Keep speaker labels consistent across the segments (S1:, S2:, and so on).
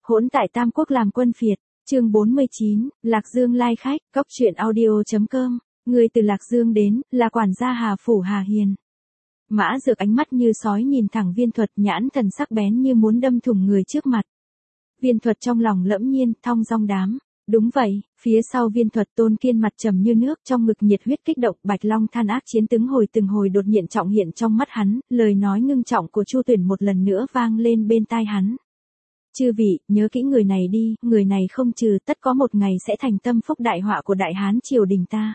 S1: hỗn tại Tam Quốc làm quân phiệt, chương 49, Lạc Dương lai khách, cóc truyện audio.com, người từ Lạc Dương đến, là quản gia Hà Phủ Hà Hiền. Mã Dược ánh mắt như sói nhìn thẳng Viên Thuật, nhãn thần sắc bén như muốn đâm thủng người trước mặt. Viên Thuật trong lòng lẫm nhiên, thong dong đám. Đúng vậy, phía sau Viên Thuật Tôn Kiên mặt trầm như nước, trong ngực nhiệt huyết kích động, Bạch Long than ác chiến từng hồi đột nhiên trọng hiện trong mắt hắn, lời nói ngưng trọng của Chu Tuyển một lần nữa vang lên bên tai hắn. Chư vị, nhớ kỹ người này đi, người này không trừ tất có một ngày sẽ thành tâm phúc đại họa của Đại Hán triều đình ta.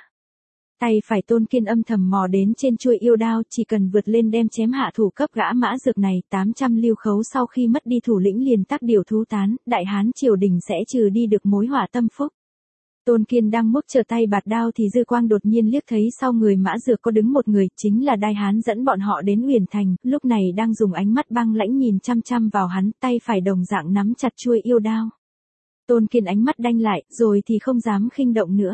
S1: Tay phải Tôn Kiên âm thầm mò đến trên chuôi yêu đao, chỉ cần vượt lên đem chém hạ thủ cấp gã Mã Dược này, 800 lưu khấu sau khi mất đi thủ lĩnh liền tác điều thú tán, Đại Hán triều đình sẽ trừ đi được mối họa tâm phúc. Tôn Kiên đang múc trở tay bạt đao thì dư quang đột nhiên liếc thấy sau người Mã Dược có đứng một người, chính là Đại Hán dẫn bọn họ đến Uyển Thành, lúc này đang dùng ánh mắt băng lãnh nhìn chăm chăm vào hắn, tay phải đồng dạng nắm chặt chuôi yêu đao. Tôn Kiên ánh mắt đanh lại, rồi thì không dám khinh động nữa.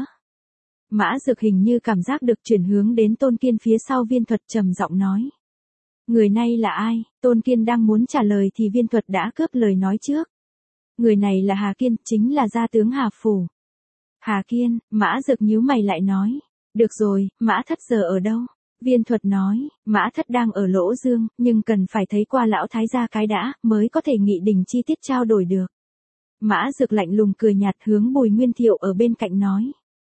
S1: Mã Dược hình như cảm giác được chuyển hướng đến Tôn Kiên phía sau Viên Thuật, trầm giọng nói. Người này là ai? Tôn Kiên đang muốn trả lời thì Viên Thuật đã cướp lời nói trước. Người này là Hà Kiên, chính là gia tướng Hà Phủ. Hà Kiên, Mã Dược nhíu mày lại nói. Được rồi, Mã Thất giờ ở đâu? Viên Thuật nói, Mã Thất đang ở Lỗ Dương, nhưng cần phải thấy qua lão thái gia cái đã, mới có thể nghị định chi tiết trao đổi được. Mã Dược lạnh lùng cười nhạt hướng Bùi Nguyên Thiệu ở bên cạnh nói.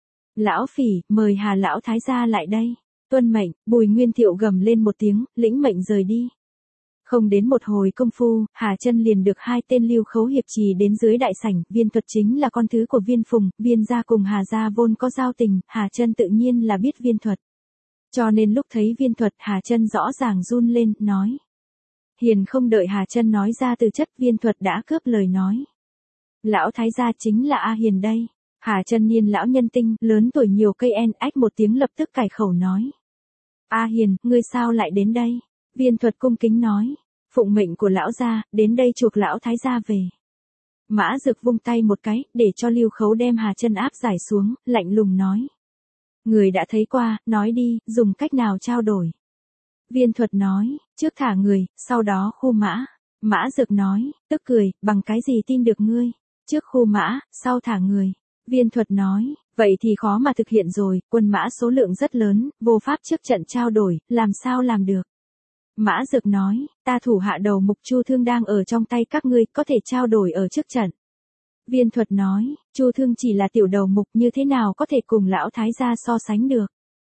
S1: Lão Phỉ, mời Hà lão thái gia lại đây. Tuân mệnh, Bùi Nguyên Thiệu gầm lên một tiếng, lĩnh mệnh rời đi. Không đến một hồi công phu, Hà Chân liền được hai tên lưu khấu hiệp trì đến dưới đại sảnh, Viên Thuật chính là con thứ của Viên Phùng, Viên gia cùng Hà gia vốn có giao tình, Hà Chân tự nhiên là biết Viên Thuật. Cho nên lúc thấy Viên Thuật, Hà Chân rõ ràng run lên, nói. Hiền không đợi Hà Chân nói ra từ chất, Viên Thuật đã cướp lời nói. Lão thái gia chính là A Hiền đây. Hà Chân niên lão nhân tinh, lớn tuổi nhiều cây en, ách một tiếng lập tức cải khẩu nói. A Hiền, ngươi sao lại đến đây? Viên Thuật cung kính nói. Phụng mệnh của lão gia, đến đây chuộc lão thái gia về. Mã Dược vung tay một cái, để cho lưu khấu đem Hà Chân áp giải xuống, lạnh lùng nói. Người đã thấy qua, nói đi, dùng cách nào trao đổi? Viên Thuật nói, trước thả người, sau đó khu mã. Mã Dược nói, tức cười, bằng cái gì tin được ngươi? Trước khu mã, sau thả người. Viên Thuật nói, vậy thì khó mà thực hiện rồi, quân mã số lượng rất lớn, vô pháp trước trận trao đổi, làm sao làm được? Mã Dược nói, ta thủ hạ đầu mục Chu Thương đang ở trong tay các ngươi, có thể trao đổi ở trước trận. Viên Thuật nói, Chu Thương chỉ là tiểu đầu mục, như thế nào có thể cùng lão thái gia so sánh được?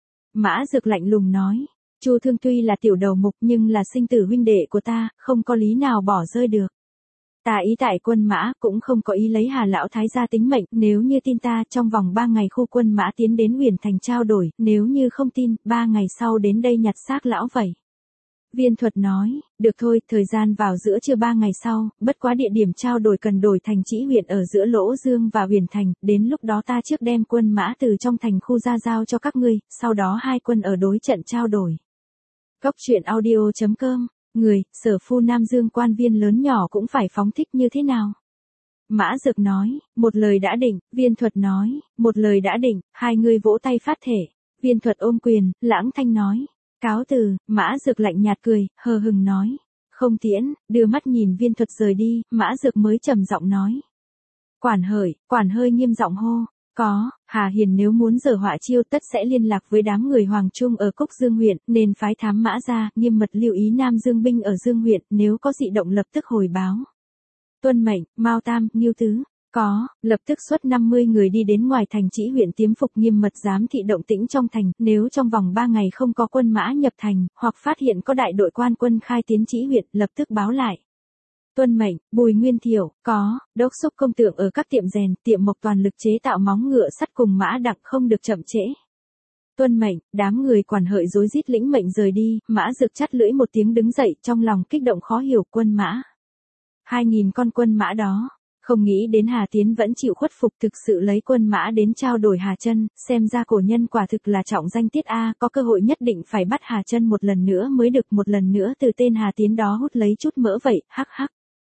S1: Mã Dược lạnh lùng nói, Chu Thương tuy là tiểu đầu mục nhưng là sinh tử huynh đệ của ta, không có lý nào bỏ rơi được. Ta ý tại quân mã, cũng không có ý lấy Hà lão thái gia tính mệnh, nếu như tin ta, trong vòng 3 ngày khu quân mã tiến đến Uyển Thành trao đổi, nếu như không tin, 3 ngày sau đến đây nhặt xác lão vậy. Viên Thuật nói, được thôi, thời gian vào giữa trưa 3 ngày sau, bất quá địa điểm trao đổi cần đổi thành Trĩ huyện ở giữa Lỗ Dương và Uyển Thành, đến lúc đó ta trước đem quân mã từ trong thành khu ra giao cho các ngươi, sau đó hai quân ở đối trận trao đổi. Cóc truyện audio.com, người, Sở Phu Nam Dương quan viên lớn nhỏ cũng phải phóng thích như thế nào? Mã Dược nói, một lời đã định. Viên Thuật nói, một lời đã định, hai người vỗ tay phát thể. Viên Thuật ôm quyền, lãng thanh nói. Cáo từ. Mã Dược lạnh nhạt cười, hờ hừng nói. Không tiễn, đưa mắt nhìn Viên Thuật rời đi, Mã Dược mới trầm giọng nói. Quản hơi nghiêm giọng hô. Có, Hà Hiền nếu muốn giở họa chiêu tất sẽ liên lạc với đám người Hoàng Trung ở Cốc Dương huyện, nên phái thám mã ra, nghiêm mật lưu ý Nam Dương binh ở Dương huyện, nếu có dị động lập tức hồi báo. Tuân mệnh, Mao Tam, Ngưu Tứ. Có, lập tức xuất 50 người đi đến ngoài thành Trĩ huyện tiếm phục nghiêm mật giám thị động tĩnh trong thành, nếu trong vòng 3 ngày không có quân mã nhập thành, hoặc phát hiện có đại đội quan quân khai tiến Trĩ huyện, lập tức báo lại. Tuân mệnh, Bùi Nguyên Thiệu. Có, đốc xúc công tượng ở các tiệm rèn, tiệm mộc toàn lực chế tạo móng ngựa sắt cùng mã đặng không được chậm trễ. Tuân mệnh, đám người quản hợi rối rít lĩnh mệnh rời đi, Mã Dược chắt lưỡi một tiếng đứng dậy, trong lòng kích động khó hiểu, quân mã. 2000 con quân mã đó. Không nghĩ đến Hà Tiến vẫn chịu khuất phục, thực sự lấy quân mã đến trao đổi Hà Chân, xem ra cổ nhân quả thực là trọng danh tiết A, có cơ hội nhất định phải bắt Hà Chân một lần nữa mới được, một lần nữa từ tên Hà Tiến đó hút lấy chút mỡ vậy, hắc hắc.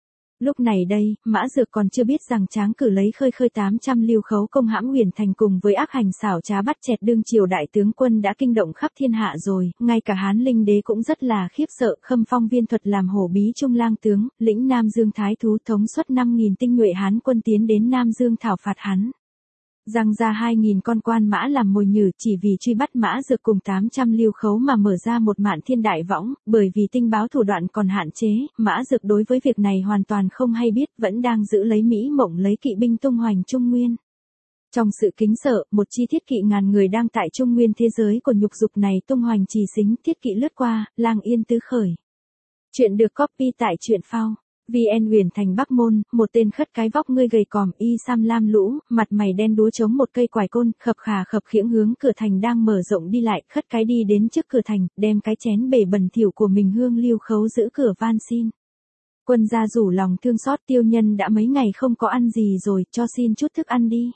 S1: Lúc này đây, Mã Dược còn chưa biết rằng Tráng Cử lấy khơi 800 lưu khấu công hãm Huyền Thành cùng với ác hành xảo trá bắt chẹt đương triều đại tướng quân đã kinh động khắp thiên hạ rồi, ngay cả Hán Linh đế cũng rất là khiếp sợ, khâm phong Viên Thuật làm hổ bí trung lang tướng, lĩnh Nam Dương thái thú, thống suất 5.000 tinh nhuệ Hán quân tiến đến Nam Dương thảo phạt hắn. Giăng ra 2.000 con quan mã làm mồi nhử, chỉ vì truy bắt Mã Dược cùng 800 lưu khấu mà mở ra một mạn thiên đại võng, bởi vì tình báo thủ đoạn còn hạn chế, Mã Dược đối với việc này hoàn toàn không hay biết, vẫn đang giữ lấy Mỹ mộng lấy kỵ binh tung hoành Trung Nguyên. Trong sự kính sợ, một chi thiết kỵ ngàn người đang tại Trung Nguyên thế giới của nhục dục này tung hoành trì xính, thiết kỵ lướt qua, lang yên tứ khởi. Chuyện được copy tại truyện phao. VN Huyền Thành Bắc Môn, một tên khất cái vóc ngươi gầy còm y sam lam lũ, mặt mày đen đúa chống một cây quải côn, khập khà khập khiễng hướng cửa thành đang mở rộng đi lại, khất cái đi đến trước cửa thành, đem cái chén bể bẩn thỉu của mình hương lưu khấu giữ cửa van xin. Quân gia rủ lòng thương xót, tiêu nhân đã mấy ngày không có ăn gì rồi, cho xin chút thức ăn đi.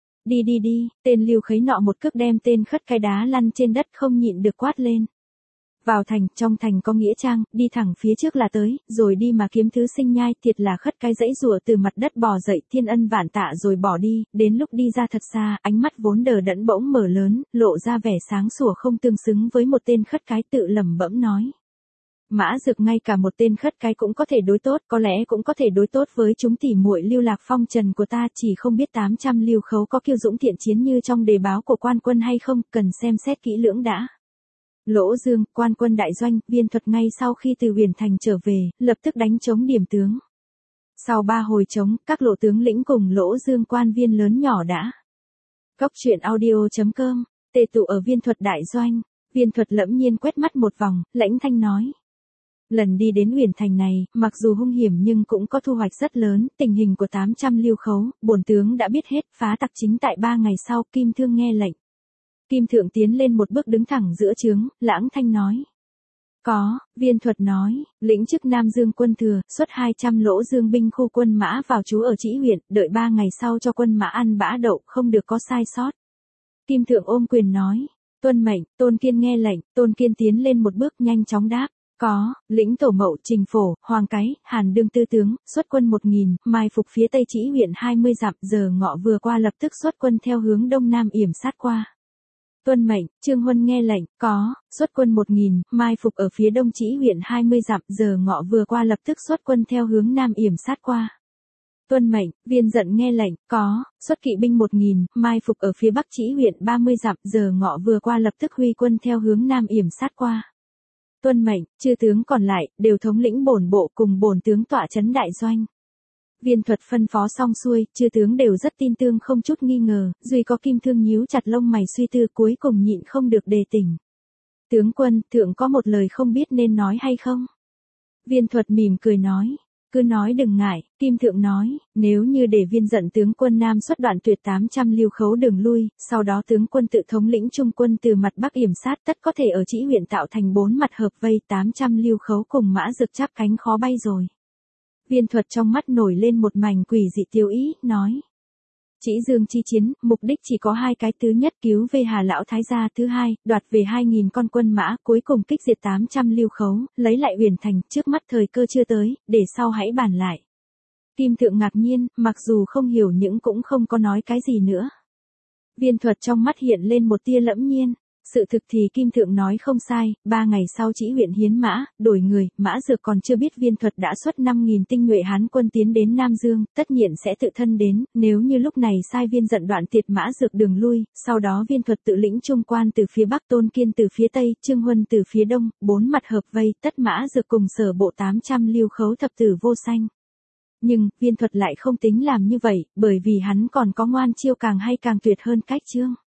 S1: Đi, tên lưu khấy nọ một cước đem tên khất cái đá lăn trên đất không nhịn được quát lên. Vào thành, trong thành có nghĩa trang, đi thẳng phía trước là tới, rồi đi mà kiếm thứ sinh nhai, thiệt là khất cái dãy rùa từ mặt đất bò dậy, thiên ân vạn tạ rồi bỏ đi, đến lúc đi ra thật xa, ánh mắt vốn đờ đẫn bỗng mở lớn, lộ ra vẻ sáng sủa không tương xứng với một tên khất cái, tự lẩm bẩm nói. Mã Dược ngay cả một tên khất cái cũng có thể đối tốt, có lẽ cũng có thể đối tốt với chúng tỉ muội lưu lạc phong trần của ta, chỉ không biết 800 lưu khấu có kiêu dũng thiện chiến như trong đề báo của quan quân hay không, cần xem xét kỹ lưỡng đã. Lỗ Dương, quan quân đại doanh, Viên Thuật ngay sau khi từ Huyền Thành trở về, lập tức đánh chống điểm tướng. Sau 3 hồi chống, các lộ tướng lĩnh cùng Lỗ Dương quan viên lớn nhỏ đã. Góc truyện audio.com, tề tụ ở Viên Thuật đại doanh. Viên Thuật lẫm nhiên quét mắt một vòng, lãnh thanh nói. Lần đi đến Huyền Thành này, mặc dù hung hiểm nhưng cũng có thu hoạch rất lớn, tình hình của 800 lưu khấu, bổn tướng đã biết hết, phá tặc chính tại 3 ngày sau, Kim Thương nghe lệnh. Kim Thượng tiến lên một bước đứng thẳng giữa trướng, lãng thanh nói. Có, Viên Thuật nói, lĩnh chức Nam Dương quân thừa, xuất 200 Lỗ Dương binh khu quân mã vào trú ở Trĩ huyện, đợi 3 ngày sau cho quân mã ăn bã đậu, không được có sai sót. Kim Thượng ôm quyền nói. Tuân mệnh, Tôn Kiên nghe lệnh, Tôn Kiên tiến lên một bước nhanh chóng đáp. Có, lĩnh Tổ Mậu, Trình Phổ, Hoàng Cái, Hàn Đương tư tướng, xuất quân 1.000, mai phục phía tây Trĩ huyện 20 dặm, giờ ngọ vừa qua lập tức xuất quân theo hướng đông nam yểm sát qua. Tuân mệnh, Trương Huân nghe lệnh, có, xuất quân 1.000, mai phục ở phía đông Trĩ huyện 20 dặm, giờ ngọ vừa qua lập tức xuất quân theo hướng nam yểm sát qua. Tuân mệnh, Viên Dận nghe lệnh, có, xuất kỵ binh 1.000, mai phục ở phía bắc Trĩ huyện 30 dặm, giờ ngọ vừa qua lập tức huy quân theo hướng nam yểm sát qua. Tuân mệnh, chư tướng còn lại, đều thống lĩnh bổn bộ cùng bổn tướng tọa trấn đại doanh. Viên Thuật phân phó xong xuôi, chư tướng đều rất tin tưởng không chút nghi ngờ, duy có Kim Thương nhíu chặt lông mày suy tư cuối cùng nhịn không được đề tỉnh. Tướng quân, thượng có một lời không biết nên nói hay không? Viên Thuật mỉm cười nói. Cứ nói đừng ngại, Kim Thượng nói, nếu như để Viên Dận tướng quân Nam xuất đoạn tuyệt 800 lưu khấu đường lui, sau đó tướng quân tự thống lĩnh trung quân từ mặt Bắc yểm sát tất có thể ở Trĩ huyện tạo thành 4 mặt hợp vây 800 lưu khấu cùng Mã Dược chắp cánh khó bay rồi. Viên Thuật trong mắt nổi lên một mảnh quỷ dị tiêu ý, nói. Trĩ Dương chi chiến, mục đích chỉ có 2 cái, thứ nhất cứu về Hà Lão Thái gia, thứ hai, đoạt về 2.000 con quân mã, cuối cùng kích diệt 800 lưu khấu, lấy lại Huyền Thành, trước mắt thời cơ chưa tới, để sau hãy bàn lại. Kim Thượng ngạc nhiên, mặc dù không hiểu nhưng cũng không có nói cái gì nữa. Viên Thuật trong mắt hiện lên một tia lẫm nhiên. Sự thực thì Kim Thượng nói không sai, 3 ngày sau Trĩ huyện hiến mã, đổi người, Mã Dược còn chưa biết Viên Thuật đã xuất 5.000 tinh nhuệ Hán quân tiến đến Nam Dương, tất nhiên sẽ tự thân đến, nếu như lúc này sai Viên Dận đoạn tiệt Mã Dược đường lui, sau đó Viên Thuật tự lĩnh trung quan từ phía Bắc, Tôn Kiên từ phía Tây, Trương Huân từ phía Đông, 4 mặt hợp vây, tất Mã Dược cùng sở bộ 800 lưu khấu thập tử vô sanh. Nhưng, Viên Thuật lại không tính làm như vậy, bởi vì hắn còn có ngoan chiêu càng hay càng tuyệt hơn cách chương.